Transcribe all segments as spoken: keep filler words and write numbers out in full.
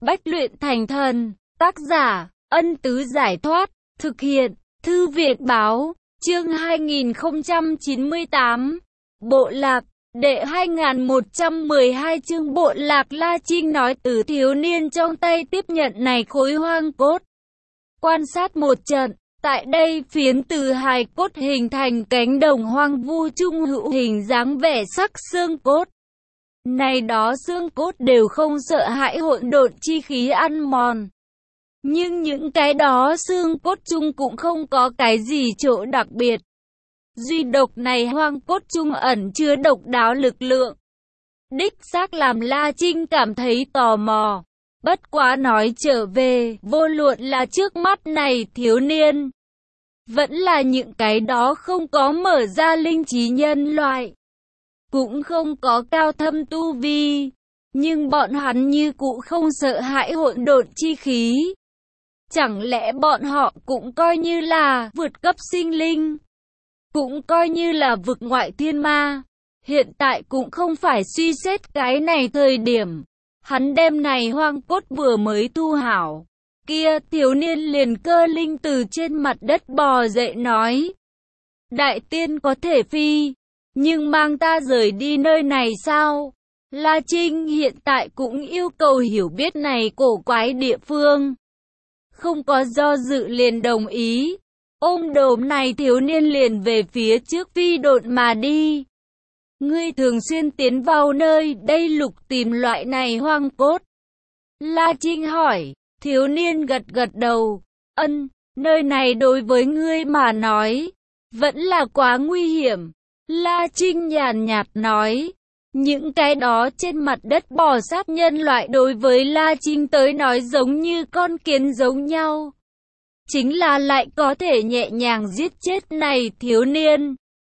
Bách luyện thành thần, tác giả, Ân Tứ Giải Thoát, thực hiện, Thư viện Báo, chương hai nghìn không trăm chín mươi tám, Bộ Lạc, đệ hai nghìn một trăm mười hai chương Bộ Lạc. La Trinh nói từ thiếu niên trong tay tiếp nhận này khối hoang cốt. Quan sát một trận, tại đây phiến từ hài cốt hình thành cánh đồng hoang vu trung hữu hình dáng vẻ sắc xương cốt. Này đó xương cốt đều không sợ hãi hỗn độn chi khí ăn mòn. Nhưng những cái đó xương cốt chung cũng không có cái gì chỗ đặc biệt. Duy độc này hoang cốt chung ẩn chứa độc đáo lực lượng. Đích xác làm La Trinh cảm thấy tò mò. Bất quá nói trở về, vô luận là trước mắt này thiếu niên, vẫn là những cái đó không có mở ra linh trí nhân loại, cũng không có cao thâm tu vi, nhưng bọn hắn như cũ không sợ hãi hỗn độn chi khí. Chẳng lẽ bọn họ cũng coi như là vượt cấp sinh linh, cũng coi như là vực ngoại thiên ma? Hiện tại cũng không phải suy xét cái này thời điểm. Hắn đem này hoang cốt vừa mới thu hảo, kia thiếu niên liền cơ linh từ trên mặt đất bò dậy nói: Đại tiên có thể phi, nhưng mang ta rời đi nơi này sao? La Trinh hiện tại cũng yêu cầu hiểu biết này cổ quái địa phương. Không có do dự liền đồng ý. Ôm đồm này thiếu niên liền về phía trước phi độn mà đi. Ngươi thường xuyên tiến vào nơi đây lục tìm loại này hoang cốt? La Trinh hỏi. Thiếu niên gật gật đầu. Ân, nơi này đối với ngươi mà nói, vẫn là quá nguy hiểm. La Trinh nhàn nhạt nói. Những cái đó trên mặt đất bò sát nhân loại đối với La Trinh tới nói giống như con kiến giống nhau. Chính là lại có thể nhẹ nhàng giết chết này thiếu niên.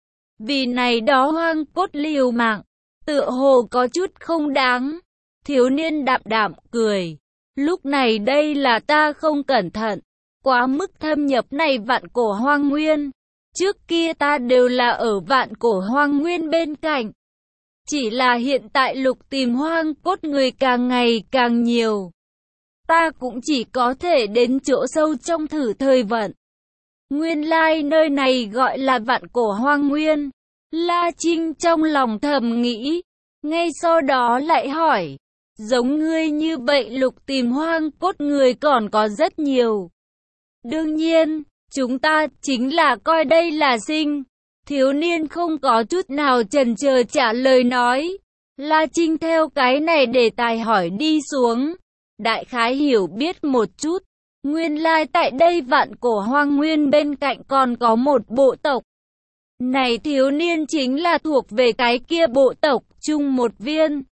Vì này đó hoang cốt liều mạng, tựa hồ có chút không đáng. Thiếu niên đạm đạm cười. Lúc này đây là ta không cẩn thận, quá mức thâm nhập này vạn cổ hoang nguyên. Trước kia ta đều là ở vạn cổ hoang nguyên bên cạnh. Chỉ là hiện tại lục tìm hoang cốt người càng ngày càng nhiều. Ta cũng chỉ có thể đến chỗ sâu trong thử thời vận. Nguyên lai nơi này gọi là vạn cổ hoang nguyên. La Trinh trong lòng thầm nghĩ. Ngay sau đó lại hỏi. Giống ngươi như vậy lục tìm hoang cốt người còn có rất nhiều. Đương nhiên, chúng ta chính là coi đây là sinh. Thiếu niên không có chút nào chần chờ trả lời nói. La Trinh theo cái này để tài hỏi đi xuống. Đại khái hiểu biết một chút. Nguyên lai tại đây vạn cổ hoang nguyên bên cạnh còn có một bộ tộc. Này thiếu niên chính là thuộc về cái kia bộ tộc chung một viên.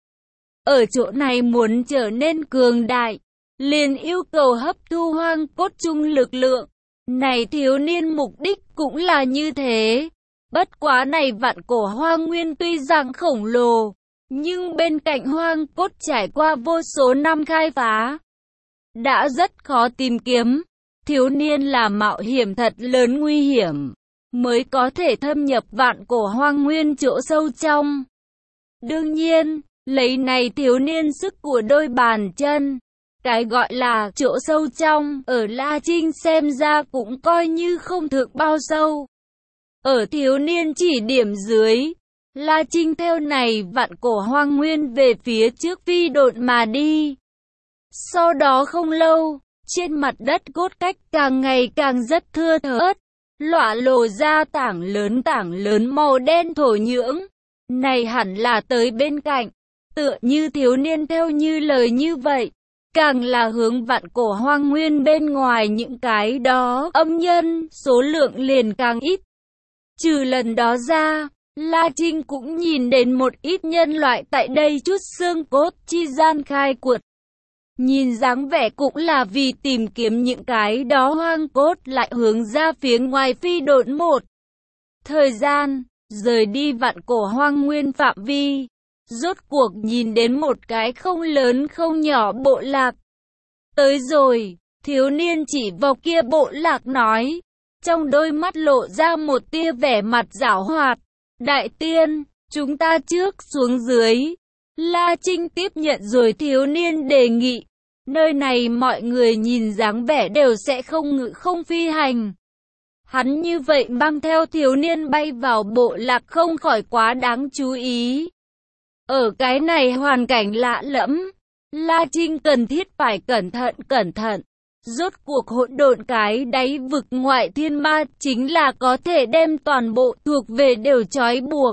Ở chỗ này muốn trở nên cường đại, liền yêu cầu hấp thu hoang cốt chung lực lượng. Này thiếu niên mục đích cũng là như thế. Bất quá này vạn cổ hoang nguyên tuy rằng khổng lồ, nhưng bên cạnh hoang cốt trải qua vô số năm khai phá, đã rất khó tìm kiếm. Thiếu niên là mạo hiểm thật lớn nguy hiểm, mới có thể thâm nhập vạn cổ hoang nguyên chỗ sâu trong. Đương nhiên, lấy này thiếu niên sức của đôi bàn chân, cái gọi là chỗ sâu trong, ở La Trinh xem ra cũng coi như không thực bao sâu. Ở thiếu niên chỉ điểm dưới, La Trinh theo này vạn cổ hoang nguyên về phía trước phi độn mà đi. Sau đó không lâu, trên mặt đất cốt cách càng ngày càng rất thưa thớt, lọa lộ ra tảng lớn tảng lớn màu đen thổ nhưỡng. Này hẳn là tới bên cạnh, tựa như thiếu niên theo như lời như vậy. Càng là hướng vạn cổ hoang nguyên bên ngoài những cái đó âm nhân, số lượng liền càng ít. Trừ lần đó ra, La Trinh cũng nhìn đến một ít nhân loại tại đây chút xương cốt chi gian khai quật. Nhìn dáng vẻ cũng là vì tìm kiếm những cái đó hoang cốt lại hướng ra phía ngoài phi độn một thời gian, rời đi vạn cổ hoang nguyên phạm vi. Rốt cuộc nhìn đến một cái không lớn không nhỏ bộ lạc. Tới rồi, thiếu niên chỉ vào kia bộ lạc nói. Trong đôi mắt lộ ra một tia vẻ mặt giảo hoạt. Đại tiên, chúng ta trước xuống dưới. La Trinh tiếp nhận rồi thiếu niên đề nghị. Nơi này mọi người nhìn dáng vẻ đều sẽ không ngự không phi hành. Hắn như vậy mang theo thiếu niên bay vào bộ lạc không khỏi quá đáng chú ý. Ở cái này hoàn cảnh lạ lẫm, La Trinh cần thiết phải cẩn thận cẩn thận. Rốt cuộc hỗn độn cái đáy vực ngoại thiên ma chính là có thể đem toàn bộ thuộc về đều trói buộc.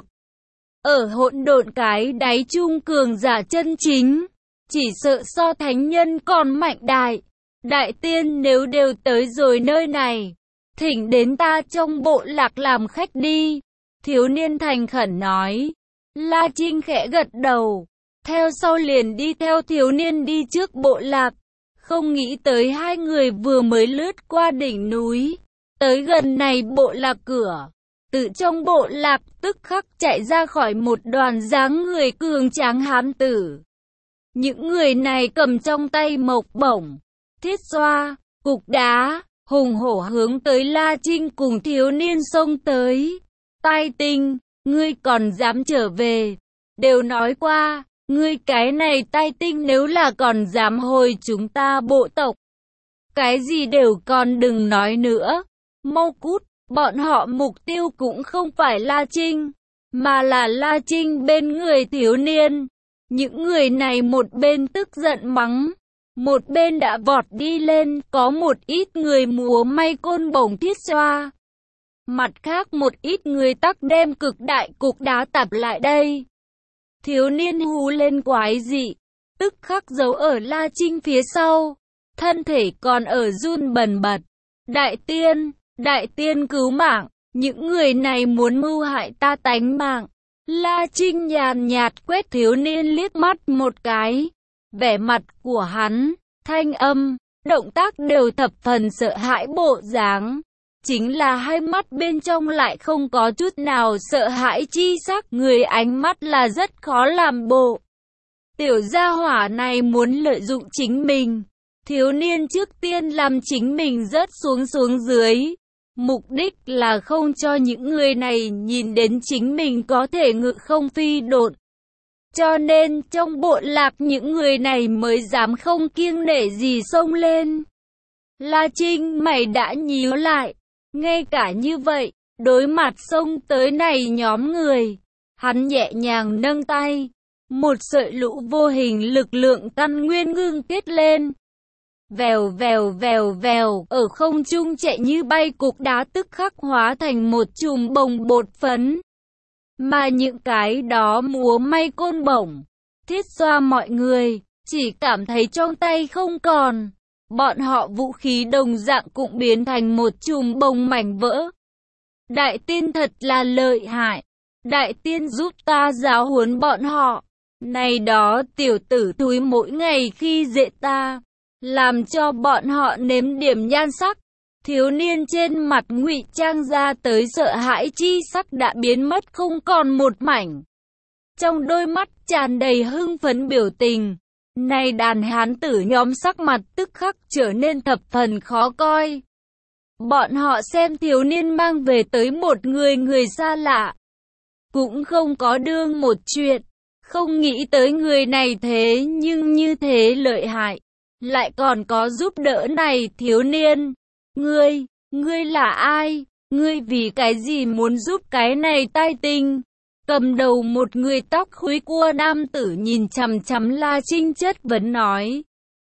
Ở hỗn độn cái đáy trung cường giả chân chính, chỉ sợ so thánh nhân còn mạnh đại. Đại tiên nếu đều tới rồi nơi này, thỉnh đến ta trong bộ lạc làm khách đi. Thiếu niên thành khẩn nói. La Trinh khẽ gật đầu, theo sau liền đi theo thiếu niên đi trước bộ lạc. Không nghĩ tới hai người vừa mới lướt qua đỉnh núi, tới gần này bộ lạc cửa. Từ trong bộ lạc tức khắc chạy ra khỏi một đoàn dáng người cường tráng hán tử. Những người này cầm trong tay mộc bổng, thiết xoa, cục đá, hùng hổ hướng tới La Trinh cùng thiếu niên xông tới. Tai Tinh, ngươi còn dám trở về, đều nói qua, ngươi cái này Tai Tinh nếu là còn dám hồi chúng ta bộ tộc. Cái gì đều còn đừng nói nữa, mau cút, bọn họ mục tiêu cũng không phải La Trinh, mà là La Trinh bên người thiếu niên. Những người này một bên tức giận mắng, một bên đã vọt đi lên, có một ít người múa may côn bổng thiết xoa. Mặt khác một ít người tắc đem cực đại cục đá tập lại đây. Thiếu niên hú lên quái dị, tức khắc giấu ở La Trinh phía sau, thân thể còn ở run bần bật. Đại tiên, đại tiên cứu mạng, những người này muốn mưu hại ta tánh mạng. La Trinh nhàn nhạt quét thiếu niên liếc mắt một cái. Vẻ mặt của hắn, thanh âm, động tác đều thập phần sợ hãi bộ dáng. Chính là hai mắt bên trong lại không có chút nào sợ hãi chi sắc, người ánh mắt là rất khó làm bộ. Tiểu gia hỏa này muốn lợi dụng chính mình. Thiếu niên trước tiên làm chính mình rớt xuống xuống dưới. Mục đích là không cho những người này nhìn đến chính mình có thể ngự không phi độn. Cho nên trong bộ lạc những người này mới dám không kiêng nể gì xông lên. La Trinh mày đã nhíu lại. Ngay cả như vậy, đối mặt xông tới này nhóm người, hắn nhẹ nhàng nâng tay. Một sợi lũ vô hình lực lượng căn nguyên ngưng kết lên. Vèo vèo vèo vèo, ở không trung chạy như bay, cục đá tức khắc hóa thành một chùm bồng bột phấn. Mà những cái đó múa may côn bổng, thiết xoa mọi người, chỉ cảm thấy trong tay không còn. Bọn họ vũ khí đồng dạng cũng biến thành một chùm bông mảnh vỡ. Đại tiên thật là lợi hại. Đại tiên giúp ta giáo huấn bọn họ. Này đó tiểu tử thúi mỗi ngày khi dễ ta, làm cho bọn họ nếm điểm nhan sắc. Thiếu niên trên mặt ngụy trang ra tới sợ hãi chi sắc đã biến mất không còn một mảnh. Trong đôi mắt tràn đầy hưng phấn biểu tình. Này đàn hán tử nhóm sắc mặt tức khắc trở nên thập phần khó coi. Bọn họ xem thiếu niên mang về tới một người người xa lạ, cũng không có đương một chuyện, không nghĩ tới người này thế nhưng như thế lợi hại, lại còn có giúp đỡ này thiếu niên. Ngươi, ngươi là ai? Ngươi vì cái gì muốn giúp cái này Tai Tinh? Cầm đầu một người tóc khúi cua nam tử nhìn chằm chằm La Trinh chất vấn nói.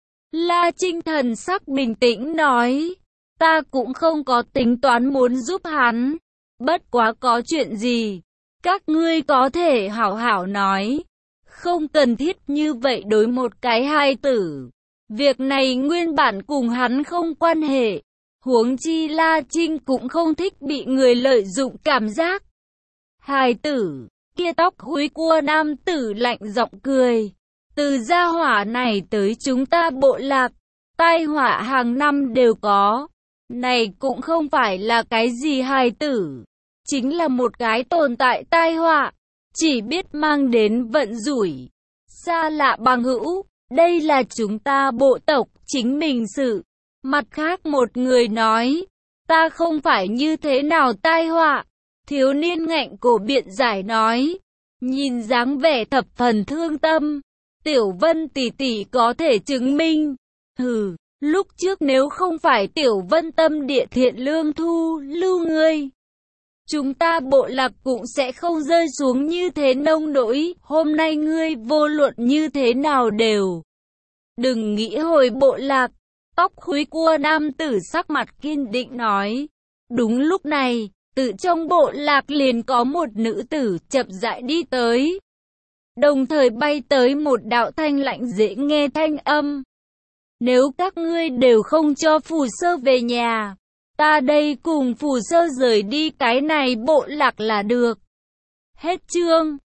La Trinh thần sắc bình tĩnh nói, ta cũng không có tính toán muốn giúp hắn, bất quá có chuyện gì, các ngươi có thể hảo hảo nói, không cần thiết như vậy đối một cái hài tử. Việc này nguyên bản cùng hắn không quan hệ, huống chi La Trinh cũng không thích bị người lợi dụng cảm giác. Hài tử, kia tóc húi cua nam tử lạnh giọng cười. Từ gia hỏa này tới chúng ta bộ lạc, tai họa hàng năm đều có. Này cũng không phải là cái gì hài tử, chính là một cái tồn tại tai họa, chỉ biết mang đến vận rủi. Xa lạ bằng hữu, đây là chúng ta bộ tộc chính mình sự. Mặt khác một người nói, ta không phải như thế nào tai họa. Thiếu niên ngạnh cổ biện giải nói, nhìn dáng vẻ thập phần thương tâm. Tiểu Vân tỷ tỷ có thể chứng minh, Hừ, lúc trước nếu không phải Tiểu Vân tâm địa thiện lương thu lưu ngươi, chúng ta bộ lạc cũng sẽ không rơi xuống như thế nông nỗi, hôm nay ngươi vô luận như thế nào đều đừng nghĩ hồi bộ lạc. Tóc khúi cua nam tử sắc mặt kiên định nói. Đúng lúc này, từ trong bộ lạc liền có một nữ tử chậm rãi đi tới, đồng thời bay tới một đạo thanh lạnh dễ nghe thanh âm. Nếu các ngươi đều không cho Phù Sơ về nhà, ta đây cùng Phù Sơ rời đi cái này bộ lạc là được. Hết chương.